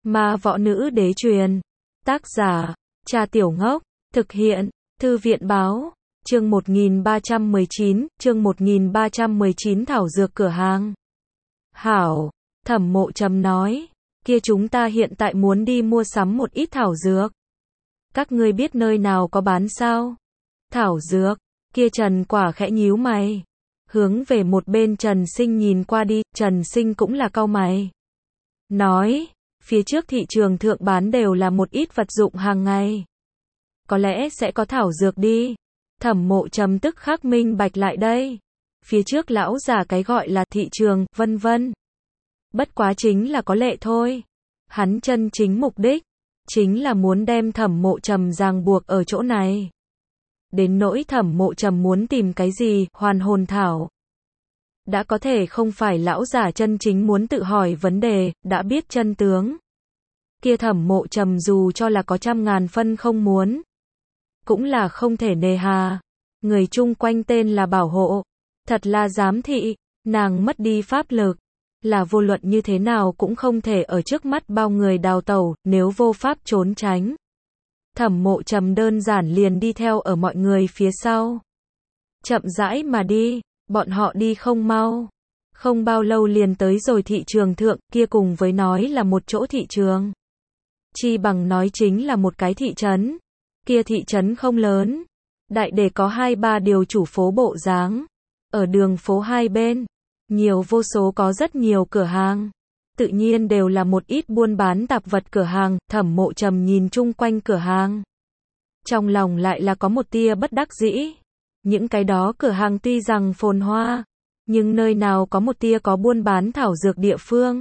Ma võ nữ đế truyền. Tác giả, Trà Tiểu Ngốc. Thực hiện, Thư viện báo. Chương 1319, thảo dược cửa hàng. Hảo, Thẩm Mộ Trầm nói, kia chúng ta hiện tại muốn đi mua sắm một ít thảo dược. Các ngươi biết nơi nào có bán sao? Thảo dược, kia Trần Quả khẽ nhíu mày. Hướng về một bên Trần Sinh nhìn qua đi, Trần Sinh cũng là cau mày. Nói, phía trước thị trường thượng bán đều là một ít vật dụng hàng ngày. Có lẽ sẽ có thảo dược đi. Thẩm Mộ Trầm tức khắc minh bạch lại đây. Phía trước lão già cái gọi là thị trường, vân vân. Bất quá chính là có lệ thôi. Hắn chân chính mục đích, chính là muốn đem Thẩm Mộ Trầm ràng buộc ở chỗ này. Đến nỗi Thẩm Mộ Trầm muốn tìm cái gì, hoàn hồn thảo. Đã có thể không phải lão giả chân chính muốn tự hỏi vấn đề, đã biết chân tướng. Kia Thẩm Mộ Trầm dù cho là có 100.000 phân không muốn, cũng là không thể nề hà. Người chung quanh tên là bảo hộ, thật là giám thị, nàng mất đi pháp lực, là vô luận như thế nào cũng không thể ở trước mắt bao người đào tẩu, nếu vô pháp trốn tránh. Thẩm Mộ Trầm đơn giản liền đi theo ở mọi người phía sau. Chậm rãi mà đi, bọn họ đi không mau. Không bao lâu liền tới rồi thị trường thượng, kia cùng với nói là một chỗ thị trường. Chi bằng nói chính là một cái thị trấn. Kia thị trấn không lớn, đại để có 2-3 điều chủ phố bộ dáng. Ở đường phố hai bên, nhiều vô số có rất nhiều cửa hàng. Tự nhiên đều là một ít buôn bán tạp vật cửa hàng. Thẩm Mộ Trầm nhìn chung quanh cửa hàng, trong lòng lại là có một tia bất đắc dĩ. Những cái đó cửa hàng tuy rằng phồn hoa, nhưng nơi nào có một tia có buôn bán thảo dược địa phương.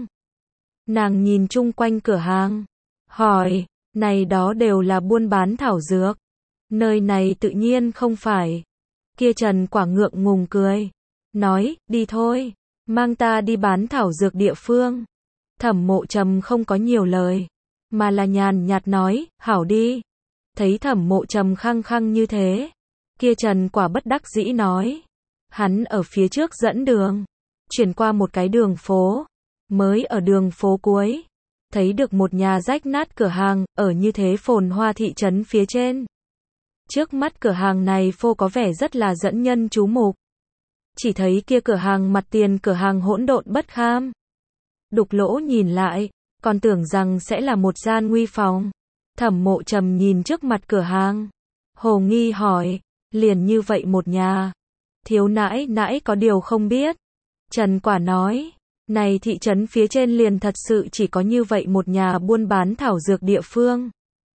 Nàng nhìn chung quanh cửa hàng, hỏi, này đó đều là buôn bán thảo dược. Nơi này tự nhiên không phải. Kia Trần Quả ngượng ngùng cười, nói, đi thôi, mang ta đi bán thảo dược địa phương. Thẩm Mộ Trầm không có nhiều lời, mà là nhàn nhạt nói, hảo đi. Thấy Thẩm Mộ Trầm khăng khăng như thế, kia Trần Quả bất đắc dĩ nói. Hắn ở phía trước dẫn đường, chuyển qua một cái đường phố, mới ở đường phố cuối, thấy được một nhà rách nát cửa hàng, ở như thế phồn hoa thị trấn phía trên. Trước mắt cửa hàng này phô có vẻ rất là dẫn nhân chú mục. Chỉ thấy kia cửa hàng mặt tiền cửa hàng hỗn độn bất kham. Đục lỗ nhìn lại, còn tưởng rằng sẽ là một gian nguy phòng. Thẩm Mộ Trầm nhìn trước mặt cửa hàng, hồ nghi hỏi, liền như vậy một nhà, thiếu nãi nãi có điều không biết. Trần Quả nói, này thị trấn phía trên liền thật sự chỉ có như vậy một nhà buôn bán thảo dược địa phương.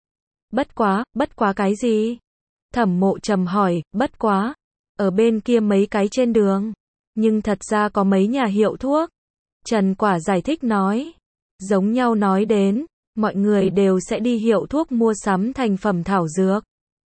Bất quá cái gì? Thẩm Mộ Trầm hỏi, bất quá, ở bên kia mấy cái trên đường, nhưng thật ra có mấy nhà hiệu thuốc. Trần Quả giải thích nói, giống nhau nói đến, mọi người đều sẽ đi hiệu thuốc mua sắm thành phẩm thảo dược,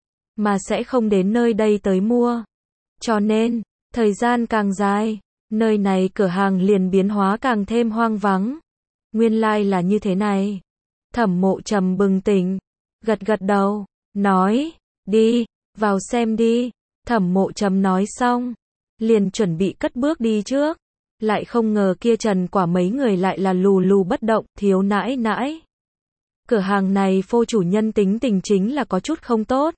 mà sẽ không đến nơi đây tới mua. Cho nên, thời gian càng dài, nơi này cửa hàng liền biến hóa càng thêm hoang vắng. Nguyên lai là như thế này. Thẩm Mộ Trầm bừng tỉnh, gật gật đầu, nói, đi, vào xem đi. Thẩm Mộ Trầm nói xong, liền chuẩn bị cất bước đi trước. Lại không ngờ kia Trần Quả mấy người lại là lù lù bất động, thiếu nãi nãi. Cửa hàng này phô chủ nhân tính tình chính là có chút không tốt.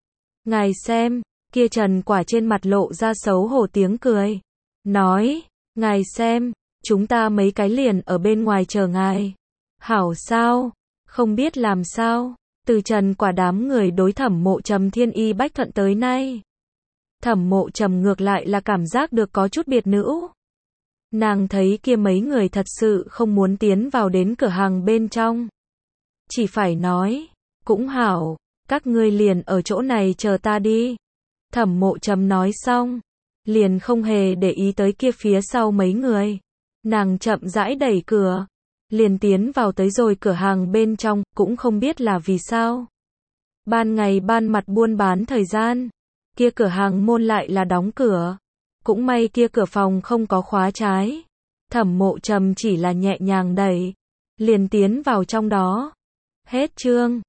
Ngài xem, kia Trần Quả trên mặt lộ ra xấu hổ tiếng cười. Nói, ngài xem, chúng ta mấy cái liền ở bên ngoài chờ ngài. Hảo sao, không biết làm sao, từ Trần Quả đám người đối Thẩm Mộ Trầm thiên y bách thuận tới nay. Thẩm Mộ Trầm ngược lại là cảm giác được có chút biệt nữ. Nàng thấy kia mấy người thật sự không muốn tiến vào đến cửa hàng bên trong. Chỉ phải nói, cũng hảo, các ngươi liền ở chỗ này chờ ta đi. Thẩm Mộ Trầm nói xong, liền không hề để ý tới kia phía sau mấy người. Nàng chậm rãi đẩy cửa, liền tiến vào tới rồi cửa hàng bên trong, cũng không biết là vì sao. Ban ngày ban mặt buôn bán thời gian, kia cửa hàng môn lại là đóng cửa. Cũng may kia cửa phòng không có khóa trái. Thẩm Mộ Trầm chỉ là nhẹ nhàng đẩy, liền tiến vào trong đó. Hết chương.